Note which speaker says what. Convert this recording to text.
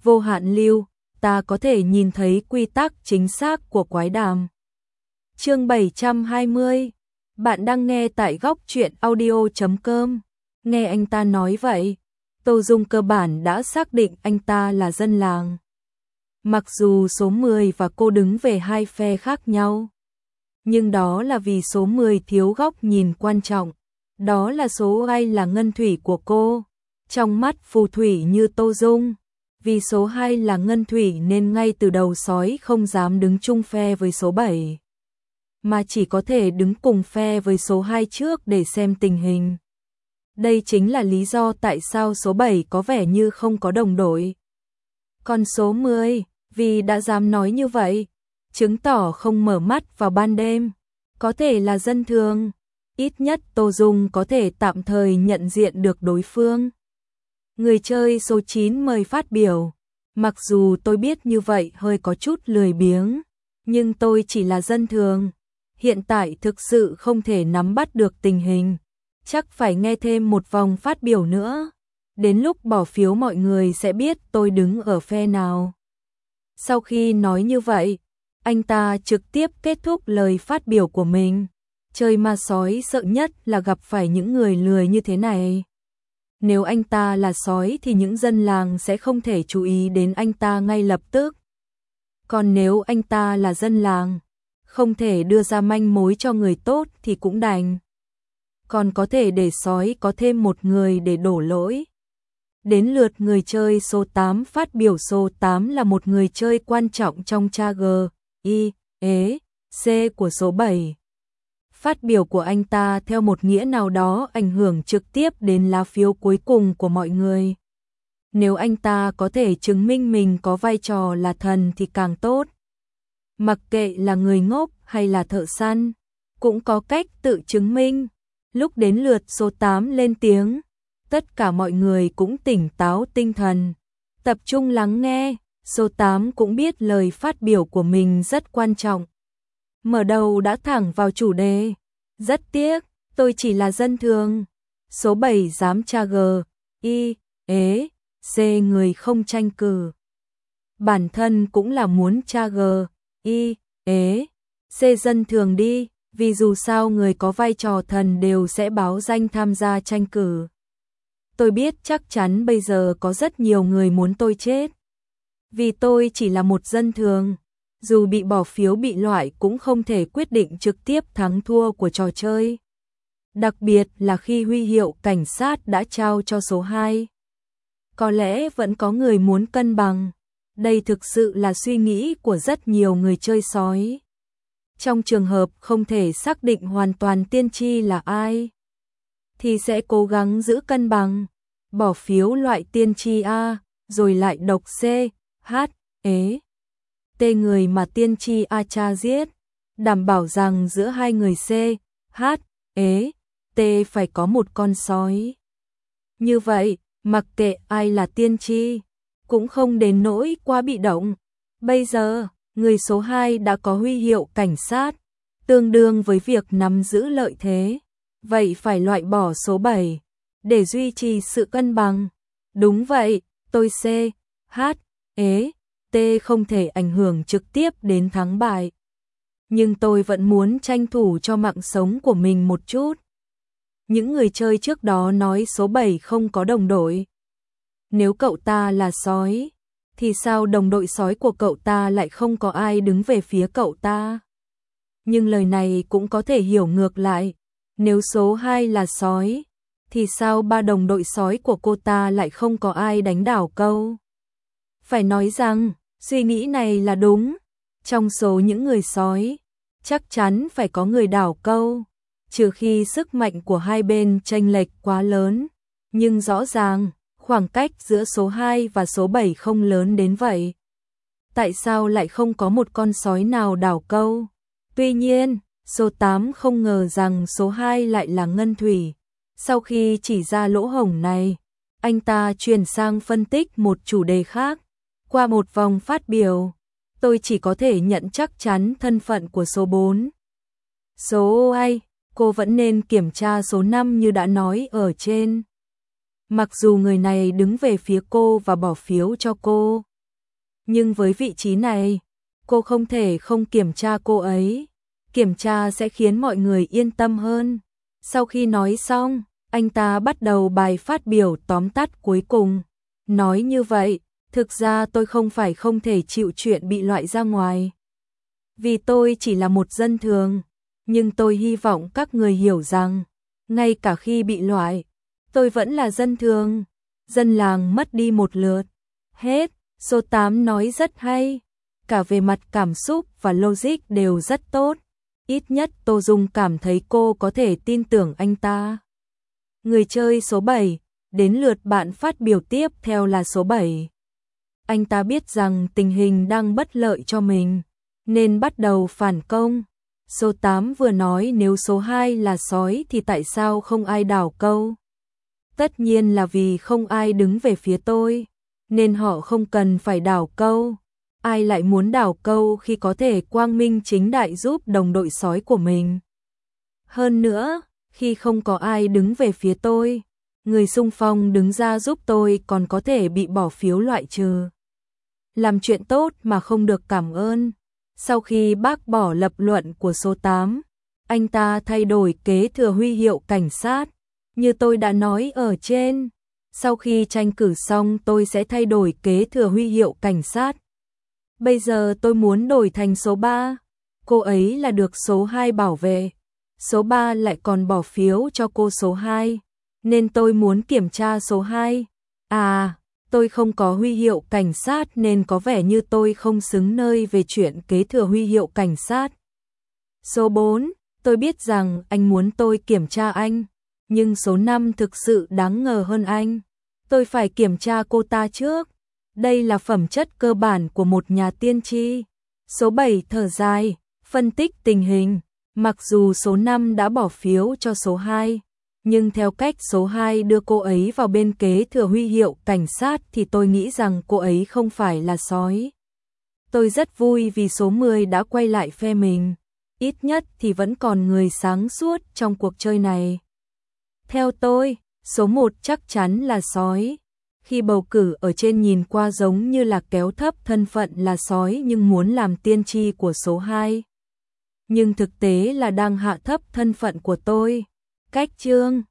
Speaker 1: vô hạn lưu, ta có thể nhìn thấy quy tắc chính xác của quái đàm. Chương 720. Bạn đang nghe tại góc truyện audio.com. Nghe anh ta nói vậy, Tô Dung cơ bản đã xác định anh ta là dân làng. Mặc dù số 10 và cô đứng về hai phe khác nhau, nhưng đó là vì số 10 thiếu góc nhìn quan trọng. Đó là số 2 là ngân thủy của cô. Trong mắt phù thủy như Tô Dung, vì số 2 là ngân thủy nên ngay từ đầu sói không dám đứng chung phe với số 7, mà chỉ có thể đứng cùng phe với số 2 trước để xem tình hình. Đây chính là lý do tại sao số 7 có vẻ như không có đồng đội. Còn số 10, vì đã dám nói như vậy, chứng tỏ không mở mắt vào ban đêm, có thể là dân thường. Ít nhất Tô Dung có thể tạm thời nhận diện được đối phương. Người chơi số 9 mời phát biểu. Mặc dù tôi biết như vậy hơi có chút lười biếng, nhưng tôi chỉ là dân thường. Hiện tại thực sự không thể nắm bắt được tình hình. Chắc phải nghe thêm một vòng phát biểu nữa. Đến lúc bỏ phiếu mọi người sẽ biết tôi đứng ở phe nào. Sau khi nói như vậy, anh ta trực tiếp kết thúc lời phát biểu của mình. Chơi ma sói sợ nhất là gặp phải những người lười như thế này. Nếu anh ta là sói thì những dân làng sẽ không thể chú ý đến anh ta ngay lập tức. Còn nếu anh ta là dân làng, không thể đưa ra manh mối cho người tốt thì cũng đành. Còn có thể để sói có thêm một người để đổ lỗi. Đến lượt người chơi số 8 phát biểu. Số 8 là một người chơi quan trọng trong cha G, I, E, C của số 7. Phát biểu của anh ta theo một nghĩa nào đó ảnh hưởng trực tiếp đến lá phiếu cuối cùng của mọi người. Nếu anh ta có thể chứng minh mình có vai trò là thần thì càng tốt. Mặc kệ là người ngốc hay là thợ săn, cũng có cách tự chứng minh. Lúc đến lượt số 8 lên tiếng, tất cả mọi người cũng tỉnh táo tinh thần, tập trung lắng nghe. Số 8 cũng biết lời phát biểu của mình rất quan trọng. Mở đầu đã thẳng vào chủ đề. Rất tiếc, tôi chỉ là dân thường. Số 7 dám tra G, I, E, C người không tranh cử. Bản thân cũng là muốn tra G, I, E, C dân thường đi, vì dù sao người có vai trò thần đều sẽ báo danh tham gia tranh cử. Tôi biết chắc chắn bây giờ có rất nhiều người muốn tôi chết. Vì tôi chỉ là một dân thường. Dù bị bỏ phiếu bị loại cũng không thể quyết định trực tiếp thắng thua của trò chơi. Đặc biệt là khi huy hiệu cảnh sát đã trao cho số 2. Có lẽ vẫn có người muốn cân bằng. Đây thực sự là suy nghĩ của rất nhiều người chơi sói. Trong trường hợp không thể xác định hoàn toàn tiên tri là ai, thì sẽ cố gắng giữ cân bằng. Bỏ phiếu loại tiên tri A, rồi lại độc C, H, E. T người mà tiên tri A cha giết, đảm bảo rằng giữa hai người C, H, E, T phải có một con sói. Như vậy, mặc kệ ai là tiên tri, cũng không đến nỗi quá bị động. Bây giờ, người số 2 đã có huy hiệu cảnh sát, tương đương với việc nắm giữ lợi thế. Vậy phải loại bỏ số 7, để duy trì sự cân bằng. Đúng vậy, tôi C, H, E, T không thể ảnh hưởng trực tiếp đến thắng bại. Nhưng tôi vẫn muốn tranh thủ cho mạng sống của mình một chút. Những người chơi trước đó nói số 7 không có đồng đội. Nếu cậu ta là sói, thì sao đồng đội sói của cậu ta lại không có ai đứng về phía cậu ta? Nhưng lời này cũng có thể hiểu ngược lại. Nếu số 2 là sói, thì sao ba đồng đội sói của cô ta lại không có ai đánh đảo câu? Phải nói rằng, suy nghĩ này là đúng. Trong số những người sói, chắc chắn phải có người đảo câu, trừ khi sức mạnh của hai bên chênh lệch quá lớn. Nhưng rõ ràng, khoảng cách giữa số 2 và số 7 không lớn đến vậy. Tại sao lại không có một con sói nào đảo câu? Tuy nhiên, số 8 không ngờ rằng số 2 lại là ngân thủy. Sau khi chỉ ra lỗ hổng này, anh ta chuyển sang phân tích một chủ đề khác. Qua một vòng phát biểu, tôi chỉ có thể nhận chắc chắn thân phận của số 4. Số ai, cô vẫn nên kiểm tra số 5 như đã nói ở trên. Mặc dù người này đứng về phía cô và bỏ phiếu cho cô, Nhưng với vị trí này, cô không thể không kiểm tra cô ấy. Kiểm tra sẽ khiến mọi người yên tâm hơn. Sau khi nói xong, anh ta bắt đầu bài phát biểu tóm tắt cuối cùng. Nói như vậy, thực ra tôi không phải không thể chịu chuyện bị loại ra ngoài. Vì tôi chỉ là một dân thường, nhưng tôi hy vọng các người hiểu rằng, ngay cả khi bị loại, tôi vẫn là dân thường. Dân làng mất đi một lượt. Hết, số 8 nói rất hay. Cả về mặt cảm xúc và logic đều rất tốt. Ít nhất Tô Dung cảm thấy cô có thể tin tưởng anh ta. Người chơi số 7, đến lượt bạn phát biểu tiếp theo là số 7. Anh ta biết rằng tình hình đang bất lợi cho mình, nên bắt đầu phản công. Số 8 vừa nói nếu số 2 là sói thì tại sao không ai đảo câu? Tất nhiên là vì không ai đứng về phía tôi, nên họ không cần phải đảo câu. Ai lại muốn đảo câu khi có thể quang minh chính đại giúp đồng đội sói của mình? Hơn nữa, khi không có ai đứng về phía tôi, người xung phong đứng ra giúp tôi còn có thể bị bỏ phiếu loại trừ. Làm chuyện tốt mà không được cảm ơn. Sau khi bác bỏ lập luận của số 8, anh ta thay đổi kế thừa huy hiệu cảnh sát. Như tôi đã nói ở trên, sau khi tranh cử xong tôi sẽ thay đổi kế thừa huy hiệu cảnh sát. Bây giờ tôi muốn đổi thành số 3. Cô ấy là được số 2 bảo vệ. Số 3 lại còn bỏ phiếu cho cô số 2. Nên tôi muốn kiểm tra số 2. À, tôi không có huy hiệu cảnh sát nên có vẻ như tôi không xứng nơi về chuyện kế thừa huy hiệu cảnh sát. Số 4, tôi biết rằng anh muốn tôi kiểm tra anh. Nhưng số 5 thực sự đáng ngờ hơn anh. Tôi phải kiểm tra cô ta trước. Đây là phẩm chất cơ bản của một nhà tiên tri. Số 7 thở dài, phân tích tình hình. Mặc dù số 5 đã bỏ phiếu cho số 2, nhưng theo cách số 2 đưa cô ấy vào bên kế thừa huy hiệu cảnh sát thì tôi nghĩ rằng cô ấy không phải là sói. Tôi rất vui vì số 10 đã quay lại phe mình. Ít nhất thì vẫn còn người sáng suốt trong cuộc chơi này. Theo tôi, số 1 chắc chắn là sói. Khi bầu cử ở trên nhìn qua giống như là kéo thấp thân phận là sói nhưng muốn làm tiên tri của số 2. Nhưng thực tế là đang hạ thấp thân phận của tôi. Cách chương